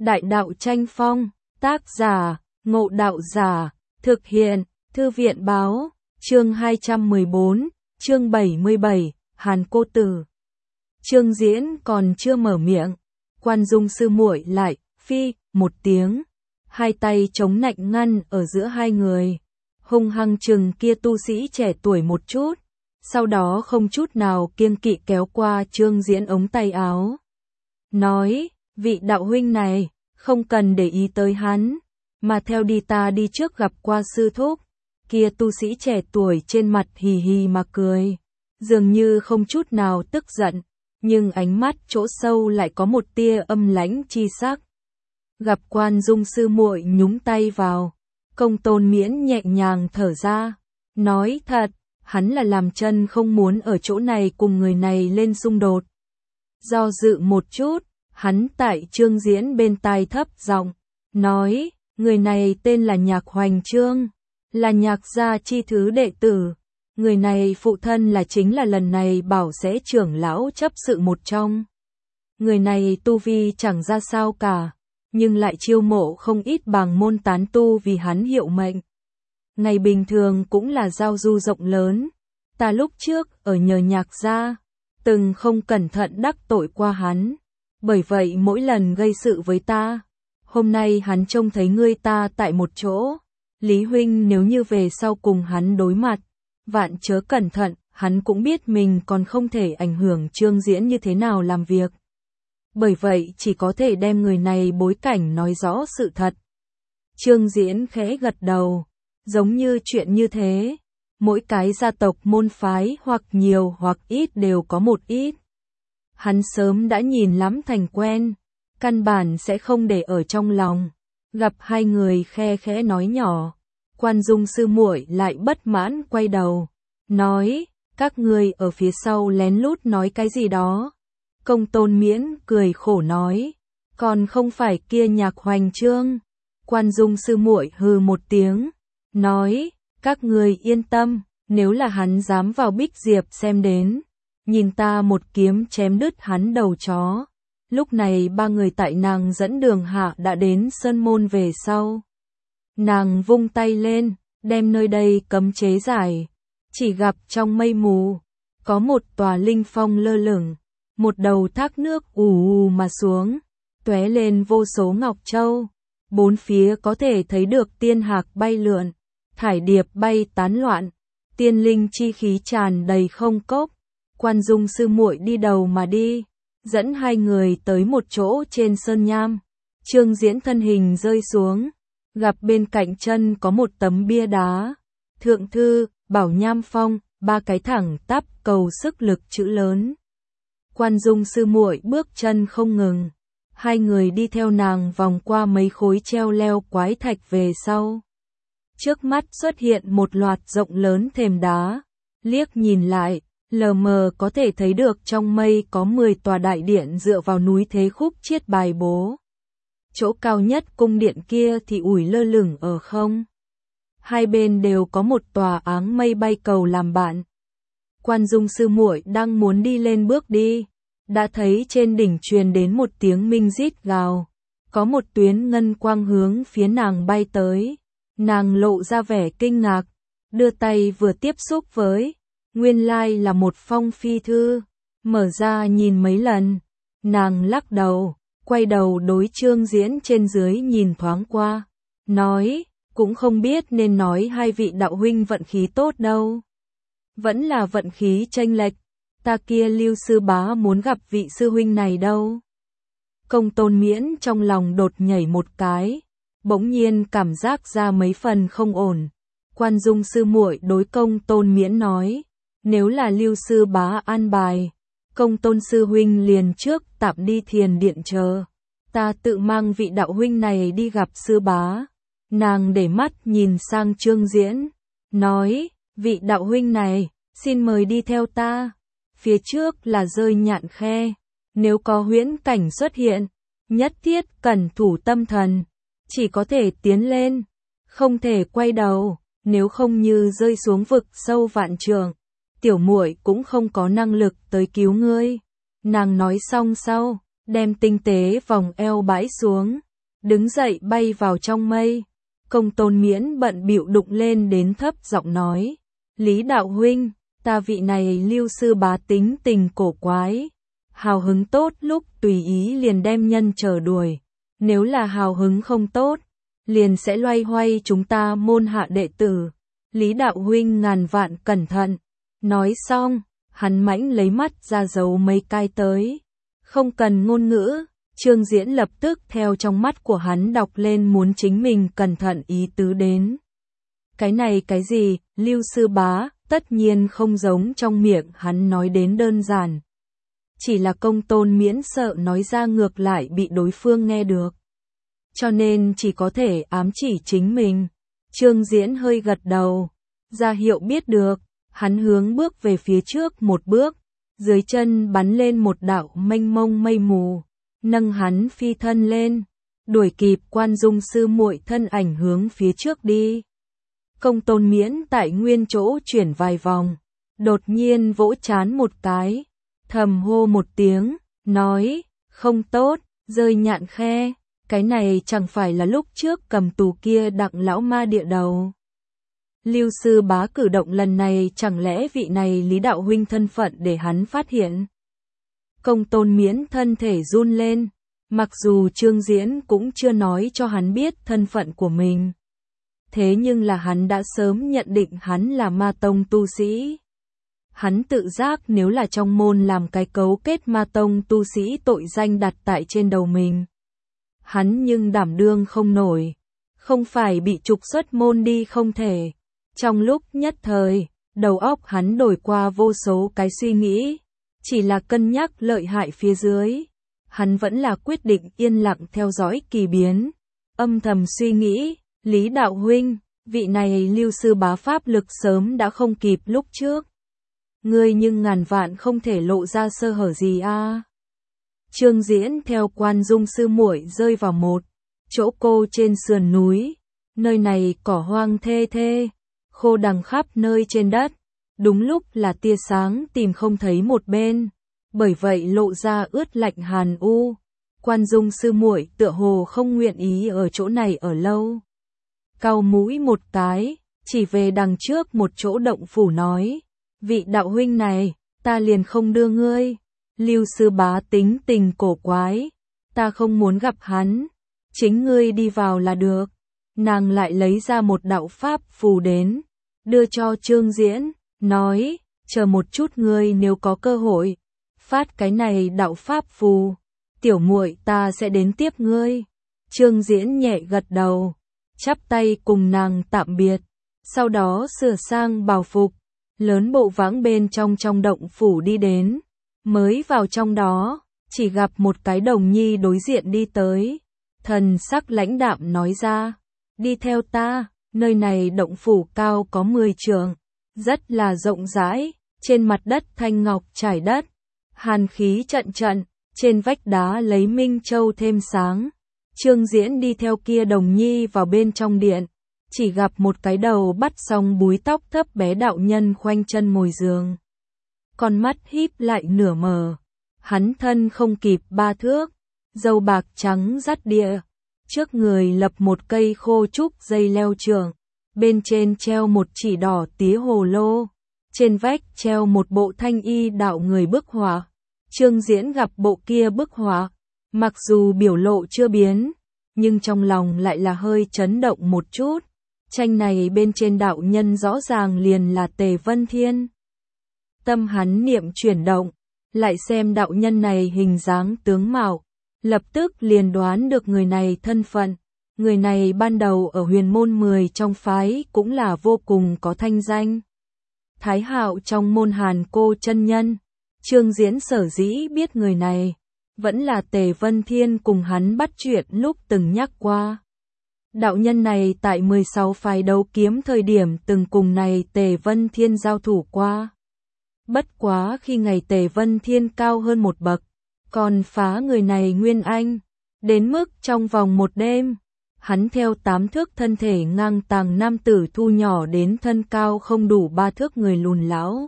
Đại đạo tranh phong, tác giả, Ngộ Đạo Giả, thực hiện, Thư viện báo, chương 214, chương 77, Hàn Cô Tử. Trương Diễn còn chưa mở miệng, Quan Dung sư muội lại, phi, một tiếng, hai tay chống nạnh ngăn ở giữa hai người, hung hăng chừng kia tu sĩ trẻ tuổi một chút, sau đó không chút nào kiêng kỵ kéo qua Trương Diễn ống tay áo. Nói, vị đạo huynh này, không cần để ý tới hắn, mà theo đi, ta đi trước gặp qua sư thúc. Kia tu sĩ trẻ tuổi trên mặt hì hì mà cười, dường như không chút nào tức giận, nhưng ánh mắt chỗ sâu lại có một tia âm lãnh chi sắc. Gặp Quan Dung sư muội nhúng tay vào, Công Tôn Miễn nhẹ nhàng thở ra, nói thật, hắn là làm chân không muốn ở chỗ này cùng người này lên xung đột. Do dự một chút, hắn tại Trương Diễn bên tai thấp giọng nói, người này tên là Nhạc Hoành Trương, là Nhạc gia chi thứ đệ tử. Người này phụ thân là chính là lần này bảo sẽ trưởng lão chấp sự một trong. Người này tu vi chẳng ra sao cả, nhưng lại chiêu mộ không ít bàng môn tán tu vì hắn hiệu mệnh. Ngày bình thường cũng là giao du rộng lớn. Ta lúc trước ở nhờ Nhạc gia, từng không cẩn thận đắc tội qua hắn, bởi vậy mỗi lần gây sự với ta. Hôm nay hắn trông thấy ngươi ta tại một chỗ, Lý huynh nếu như về sau cùng hắn đối mặt, vạn chớ cẩn thận, hắn cũng biết mình còn không thể ảnh hưởng Trương Diễn như thế nào làm việc. Bởi vậy chỉ có thể đem người này bối cảnh nói rõ sự thật. Trương Diễn khẽ gật đầu, giống như chuyện như thế, mỗi cái gia tộc môn phái hoặc nhiều hoặc ít đều có một ít. Hắn sớm đã nhìn lắm thành quen, căn bản sẽ không để ở trong lòng. Gặp hai người khe khẽ nói nhỏ, Quan Dung sư muội lại bất mãn quay đầu, nói, các ngươi ở phía sau lén lút nói cái gì đó. Công Tôn Miễn cười khổ nói, còn không phải kia Nhạc Hoành Trương. Quan Dung sư muội hừ một tiếng, nói, các ngươi yên tâm, nếu là hắn dám vào Bích Diệp xem đến, nhìn ta một kiếm chém đứt hắn đầu chó. Lúc này ba người tại nàng dẫn đường hạ đã đến sơn môn về sau. Nàng vung tay lên, đem nơi đây cấm chế giải. Chỉ gặp trong mây mù, có một tòa linh phong lơ lửng, một đầu thác nước ù ù mà xuống, tóe lên vô số ngọc châu. Bốn phía có thể thấy được tiên hạc bay lượn, thải điệp bay tán loạn, tiên linh chi khí tràn đầy không cốc. Quan Dung sư muội đi đầu mà đi, dẫn hai người tới một chỗ trên sơn nham. Trương Diễn thân hình rơi xuống, gặp bên cạnh chân có một tấm bia đá, thượng thư, Bảo Nham Phong, ba cái thẳng tắp cầu sức lực chữ lớn. Quan Dung sư muội bước chân không ngừng, hai người đi theo nàng vòng qua mấy khối treo leo quái thạch về sau. Trước mắt xuất hiện một loạt rộng lớn thềm đá, liếc nhìn lại, lờ mờ có thể thấy được trong mây có 10 tòa đại điện dựa vào núi thế khúc chiết bài bố. Chỗ cao nhất cung điện kia thì ủi lơ lửng ở không. Hai bên đều có một tòa áng mây bay cầu làm bạn. Quan Dung sư muội đang muốn đi lên bước đi, đã thấy trên đỉnh truyền đến một tiếng minh rít gào, có một tuyến ngân quang hướng phía nàng bay tới. Nàng lộ ra vẻ kinh ngạc, đưa tay vừa tiếp xúc với, nguyên lai là một phong phi thư, mở ra nhìn mấy lần, nàng lắc đầu, quay đầu đối Trương Diễn trên dưới nhìn thoáng qua, nói, cũng không biết nên nói hai vị đạo huynh vận khí tốt đâu. Vẫn là vận khí chênh lệch, ta kia Lưu sư bá muốn gặp vị sư huynh này đâu. Công Tôn Miễn trong lòng đột nhảy một cái, bỗng nhiên cảm giác ra mấy phần không ổn. Quan Dung sư muội đối Công Tôn Miễn nói, nếu là Lưu sư bá an bài, Công Tôn sư huynh liền trước tạm đi thiền điện chờ, ta tự mang vị đạo huynh này đi gặp sư bá. Nàng để mắt nhìn sang Trương Diễn, nói, vị đạo huynh này, xin mời đi theo ta. Phía trước là rơi nhạn khe, nếu có huyễn cảnh xuất hiện, nhất thiết cẩn thủ tâm thần, chỉ có thể tiến lên, không thể quay đầu, nếu không như rơi xuống vực sâu vạn trượng, tiểu muội cũng không có năng lực tới cứu ngươi. Nàng nói xong sau, đem tinh tế vòng eo bãi xuống, đứng dậy bay vào trong mây. Công Tôn Miễn bận bịu đụng lên đến thấp giọng nói, Lý đạo huynh, ta vị này Lưu sư bá tính tình cổ quái, hào hứng tốt lúc tùy ý liền đem nhân chờ đuổi, nếu là hào hứng không tốt, liền sẽ loay hoay chúng ta môn hạ đệ tử. Lý đạo huynh ngàn vạn cẩn thận. Nói xong, hắn mãnh lấy mắt ra giấu mấy cái tới. Không cần ngôn ngữ, Trương Diễn lập tức theo trong mắt của hắn đọc lên muốn chính mình cẩn thận ý tứ đến. Cái này cái gì, Lưu sư bá, tất nhiên không giống trong miệng hắn nói đến đơn giản. Chỉ là Công Tôn Miễn sợ nói ra ngược lại bị đối phương nghe được. Cho nên chỉ có thể ám chỉ chính mình. Trương Diễn hơi gật đầu, ra hiệu biết được, hắn hướng bước về phía trước một bước, dưới chân bắn lên một đạo mênh mông mây mù, nâng hắn phi thân lên, đuổi kịp Quan Dung sư muội thân ảnh hướng phía trước đi. Công Tôn Miễn tại nguyên chỗ chuyển vài vòng, đột nhiên vỗ trán một cái, thầm hô một tiếng, nói, không tốt, rơi nhạn khe, cái này chẳng phải là lúc trước cầm tù kia Đặng lão ma địa đầu. Lưu sư bá cử động lần này chẳng lẽ vị này Lý đạo huynh thân phận để hắn phát hiện. Công Tôn Miễn thân thể run lên, mặc dù Trương Diễn cũng chưa nói cho hắn biết thân phận của mình. Thế nhưng là hắn đã sớm nhận định hắn là ma tông tu sĩ. Hắn tự giác nếu là trong môn làm cái cấu kết ma tông tu sĩ tội danh đặt tại trên đầu mình. Hắn nhưng đảm đương không nổi, không phải bị trục xuất môn đi không thể. Trong lúc nhất thời, đầu óc hắn đổi qua vô số cái suy nghĩ, chỉ là cân nhắc lợi hại phía dưới. Hắn vẫn là quyết định yên lặng theo dõi kỳ biến, âm thầm suy nghĩ, Lý đạo huynh, vị này Lưu sư bá pháp lực sớm đã không kịp lúc trước. Ngươi nhưng ngàn vạn không thể lộ ra sơ hở gì a. Trương Diễn theo Quan Dung sư muội rơi vào một chỗ cô trên sườn núi, nơi này cỏ hoang thê thê, khô đằng khắp nơi trên đất, đúng lúc là tia sáng tìm không thấy một bên, bởi vậy lộ ra ướt lạnh hàn u. Quan Dung sư muội tựa hồ không nguyện ý ở chỗ này ở lâu. Cau mũi một cái, chỉ về đằng trước một chỗ động phủ nói, vị đạo huynh này, ta liền không đưa ngươi. Lưu sư bá tính tình cổ quái, ta không muốn gặp hắn, chính ngươi đi vào là được. Nàng lại lấy ra một đạo pháp phù đến, đưa cho Trương Diễn, nói, chờ một chút ngươi nếu có cơ hội, phát cái này đạo pháp phù, tiểu muội ta sẽ đến tiếp ngươi. Trương Diễn nhẹ gật đầu, chắp tay cùng nàng tạm biệt, sau đó sửa sang bào phục, lớn bộ vãng bên trong động phủ đi đến. Mới vào trong đó, chỉ gặp một cái đồng nhi đối diện đi tới, thần sắc lãnh đạm nói ra, đi theo ta, nơi này động phủ cao có 10 trượng, rất là rộng rãi, trên mặt đất thanh ngọc trải đất, hàn khí trận trận, trên vách đá lấy minh châu thêm sáng. Trương Diễn đi theo kia đồng nhi vào bên trong điện, chỉ gặp một cái đầu bắt xong búi tóc thấp bé đạo nhân khoanh chân ngồi giường. Con mắt híp lại nửa mờ, hắn thân không kịp 3 thước, râu bạc trắng rắt địa, trước người lập một cây khô trúc dây leo trường, bên trên treo một chỉ đỏ tía hồ lô, trên vách treo một bộ thanh y đạo người bức họa. Trương Diễn gặp bộ kia bức họa, mặc dù biểu lộ chưa biến, nhưng trong lòng lại là hơi chấn động một chút. Tranh này bên trên đạo nhân rõ ràng liền là Tề Vân Thiên. Tâm hắn niệm chuyển động, lại xem đạo nhân này hình dáng tướng mạo, lập tức liền đoán được người này thân phận. Người này ban đầu ở huyền môn 10 trong phái cũng là vô cùng có thanh danh. Thái Hạo trong môn Hàn Cô chân nhân, Trương Diễn sở dĩ biết người này, vẫn là Tề Vân Thiên cùng hắn bắt chuyện lúc từng nhắc qua. Đạo nhân này tại 16 phái đấu kiếm thời điểm từng cùng này Tề Vân Thiên giao thủ qua. Bất quá khi ngày Tề Vân Thiên cao hơn một bậc, còn phá người này nguyên anh, đến mức trong vòng một đêm, hắn theo 8 thước thân thể ngang tàng nam tử thu nhỏ đến thân cao không đủ 3 thước người lùn lão.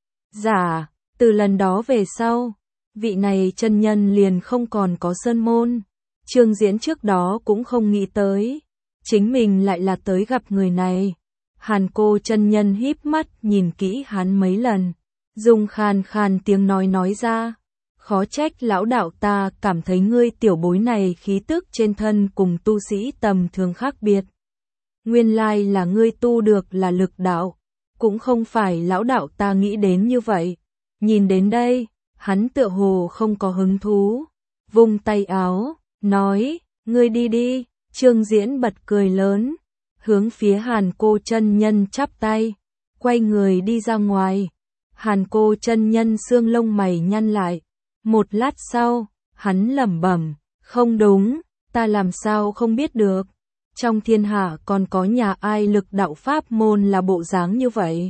Giả, từ lần đó về sau, vị này chân nhân liền không còn có sơn môn, Trương Diễn trước đó cũng không nghĩ tới, chính mình lại là tới gặp người này. Hàn Cô chân nhân híp mắt nhìn kỹ hắn mấy lần, dùng khàn khàn tiếng nói ra, khó trách lão đạo ta cảm thấy ngươi tiểu bối này khí tức trên thân cùng tu sĩ tầm thường khác biệt. Nguyên lai là ngươi tu được là lực đạo, cũng không phải lão đạo ta nghĩ đến như vậy. Nhìn đến đây, hắn tựa hồ không có hứng thú, vung tay áo, nói, ngươi đi đi. Trương Diễn bật cười lớn, hướng phía Hàn Cô chân nhân chắp tay, quay người đi ra ngoài. Hàn Cô chân nhân xương lông mày nhăn lại, một lát sau, hắn lẩm bẩm, không đúng, ta làm sao không biết được, trong thiên hạ còn có nhà ai lực đạo pháp môn là bộ dáng như vậy.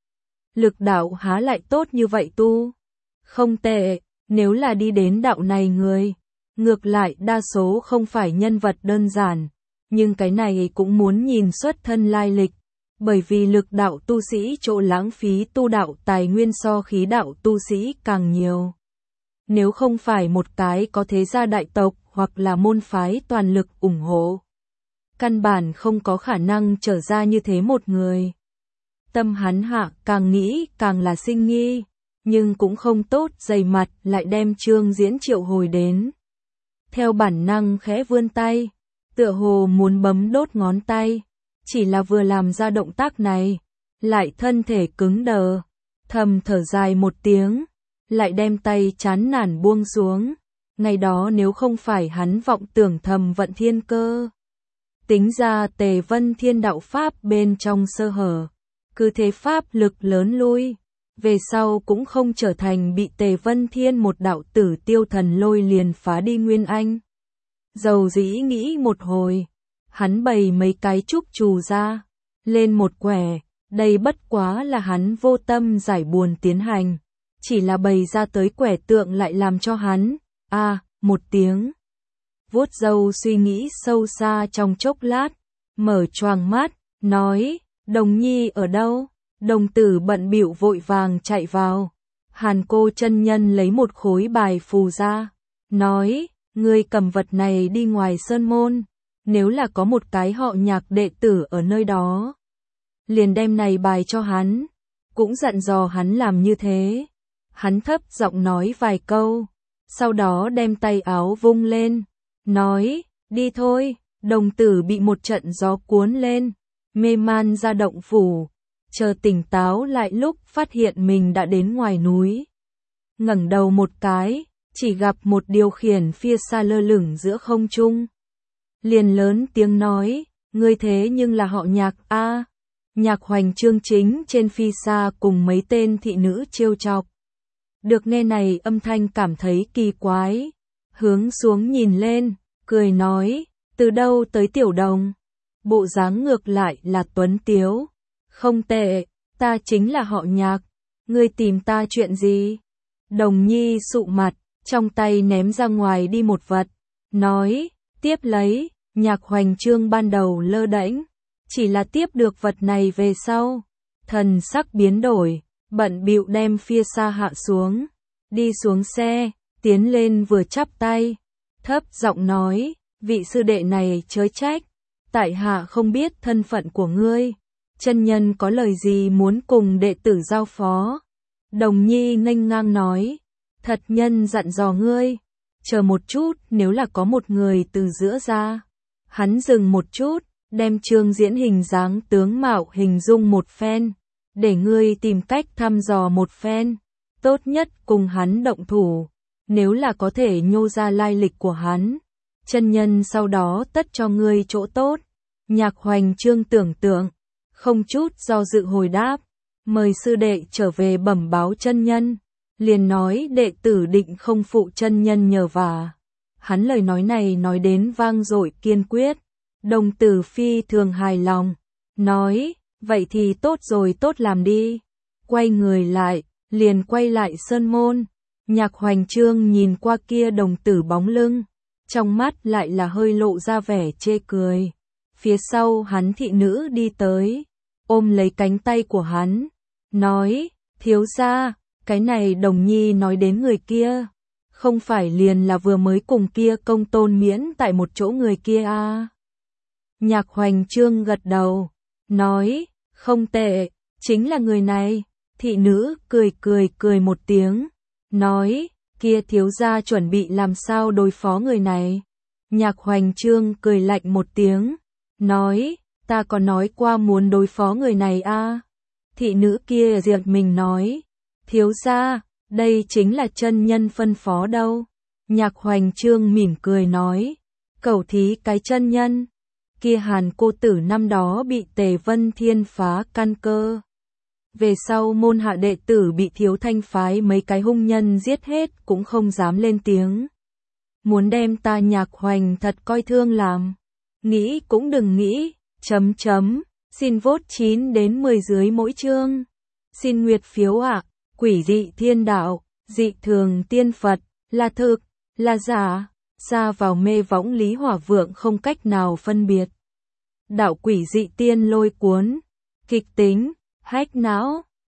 Lực đạo há lại tốt như vậy tu? Không tệ, nếu là đi đến đạo này người, ngược lại đa số không phải nhân vật đơn giản, nhưng cái này cũng muốn nhìn xuất thân lai lịch, bởi vì lực đạo tu sĩ chỗ lãng phí tu đạo tài nguyên so khí đạo tu sĩ càng nhiều. Nếu không phải một cái có thế gia đại tộc hoặc là môn phái toàn lực ủng hộ, căn bản không có khả năng trở ra như thế một người. Tâm hắn hạ càng nghĩ càng là sinh nghi, nhưng cũng không tốt dày mặt lại đem Trương Diễn triệu hồi đến. Theo bản năng khẽ vươn tay, tựa hồ muốn bấm đốt ngón tay, chỉ là vừa làm ra động tác này, lại thân thể cứng đờ, thầm thở dài một tiếng, lại đem tay chán nản buông xuống. Ngày đó nếu không phải hắn vọng tưởng thầm vận thiên cơ, tính ra Tề Vân Thiên đạo pháp bên trong sơ hở, cứ thế pháp lực lớn lui, về sau cũng không trở thành bị Tề Vân Thiên một đạo tử tiêu thần lôi liền phá đi nguyên anh. Dầu dĩ nghĩ một hồi, hắn bày mấy cái trúc trù ra, lên một quẻ, đây bất quá là hắn vô tâm giải buồn tiến hành, chỉ là bày ra tới quẻ tượng lại làm cho hắn, một tiếng. Vuốt râu suy nghĩ sâu xa trong chốc lát, mở choàng mắt, nói, Đồng Nhi ở đâu? Đồng tử bận bịu vội vàng chạy vào. Hàn Cô chân nhân lấy một khối bài phù ra, nói, ngươi cầm vật này đi ngoài sơn môn, nếu là có một cái họ Nhạc đệ tử ở nơi đó, liền đem này bài cho hắn, cũng dặn dò hắn làm như thế. Hắn thấp giọng nói vài câu, sau đó đem tay áo vung lên, nói, đi thôi. Đồng tử bị một trận gió cuốn lên, mê man ra động phủ, chờ tỉnh táo lại lúc phát hiện mình đã đến ngoài núi. Ngẩng đầu một cái, chỉ gặp một điều khiển phi xa lơ lửng giữa không trung. Liền lớn tiếng nói, ngươi thế nhưng là họ Nhạc a? Nhạc Hoành Chương chính trên phi xa cùng mấy tên thị nữ trêu chọc. Được nghe này âm thanh cảm thấy kỳ quái, hướng xuống nhìn lên, cười nói, từ đâu tới tiểu đồng? Bộ dáng ngược lại là tuấn tiếu. Không tệ, ta chính là họ Nhạc, ngươi tìm ta chuyện gì? Đồng Nhi sụ mặt, trong tay ném ra ngoài đi một vật, nói, tiếp lấy. Nhạc Hoành Chương ban đầu lơ đễnh, chỉ là tiếp được vật này về sau, thần sắc biến đổi, bận bịu đem phi xa hạ xuống, đi xuống xe, tiến lên vừa chắp tay, thấp giọng nói, vị sư đệ này chớ trách, tại hạ không biết thân phận của ngươi, chân nhân có lời gì muốn cùng đệ tử giao phó. Đồng Nhi nghênh ngang nói, thật nhân dặn dò ngươi, chờ một chút, nếu là có một người từ giữa ra. Hắn dừng một chút, đem Trương Diễn hình dáng tướng mạo hình dung một phen, để ngươi tìm cách thăm dò một phen, tốt nhất cùng hắn động thủ, nếu là có thể nhô ra lai lịch của hắn, chân nhân sau đó tất cho ngươi chỗ tốt. Nhạc Hoành Chương tưởng tượng, không chút do dự hồi đáp, mời sư đệ trở về bẩm báo chân nhân, liền nói đệ tử định không phụ chân nhân nhờ vả. Hắn lời nói này nói đến vang dội kiên quyết, Đồng tử phi thường hài lòng, nói, vậy thì tốt rồi, tốt làm đi. Quay người lại, liền quay lại sơn môn. Nhạc Hoành Chương nhìn qua kia đồng tử bóng lưng, trong mắt lại là hơi lộ ra vẻ chê cười. Phía sau hắn thị nữ đi tới, ôm lấy cánh tay của hắn, nói, thiếu gia, cái này Đồng Nhi nói đến người kia, không phải liền là vừa mới cùng kia công tôn miễn tại một chỗ người kia à. Nhạc Hoành Trương gật đầu, nói, không tệ, chính là người này. Thị nữ cười một tiếng, nói, kia thiếu gia chuẩn bị làm sao đối phó người này. Nhạc Hoành Trương cười lạnh một tiếng, nói, ta có nói qua muốn đối phó người này à. Thị nữ kia giật mình nói, thiếu gia, đây chính là chân nhân phân phó đâu. Nhạc Hoành Trương mỉm cười nói, cẩu thí cái chân nhân. Kia Hàn cô tử năm đó bị Tề Vân Thiên phá căn cơ. Về sau môn hạ đệ tử bị Thiếu Thanh phái mấy cái hung nhân giết hết cũng không dám lên tiếng. Muốn đem ta Nhạc Hoành thật coi thương làm. Nghĩ cũng đừng nghĩ, xin vote 9 đến 10 dưới mỗi chương. Xin nguyệt phiếu ạ, quỷ dị thiên đạo, dị thường tiên Phật, là thực, là giả, xa vào mê võng Lý Hỏa Vượng không cách nào phân biệt. Đạo quỷ dị tiên lôi cuốn, kịch tính, hách não.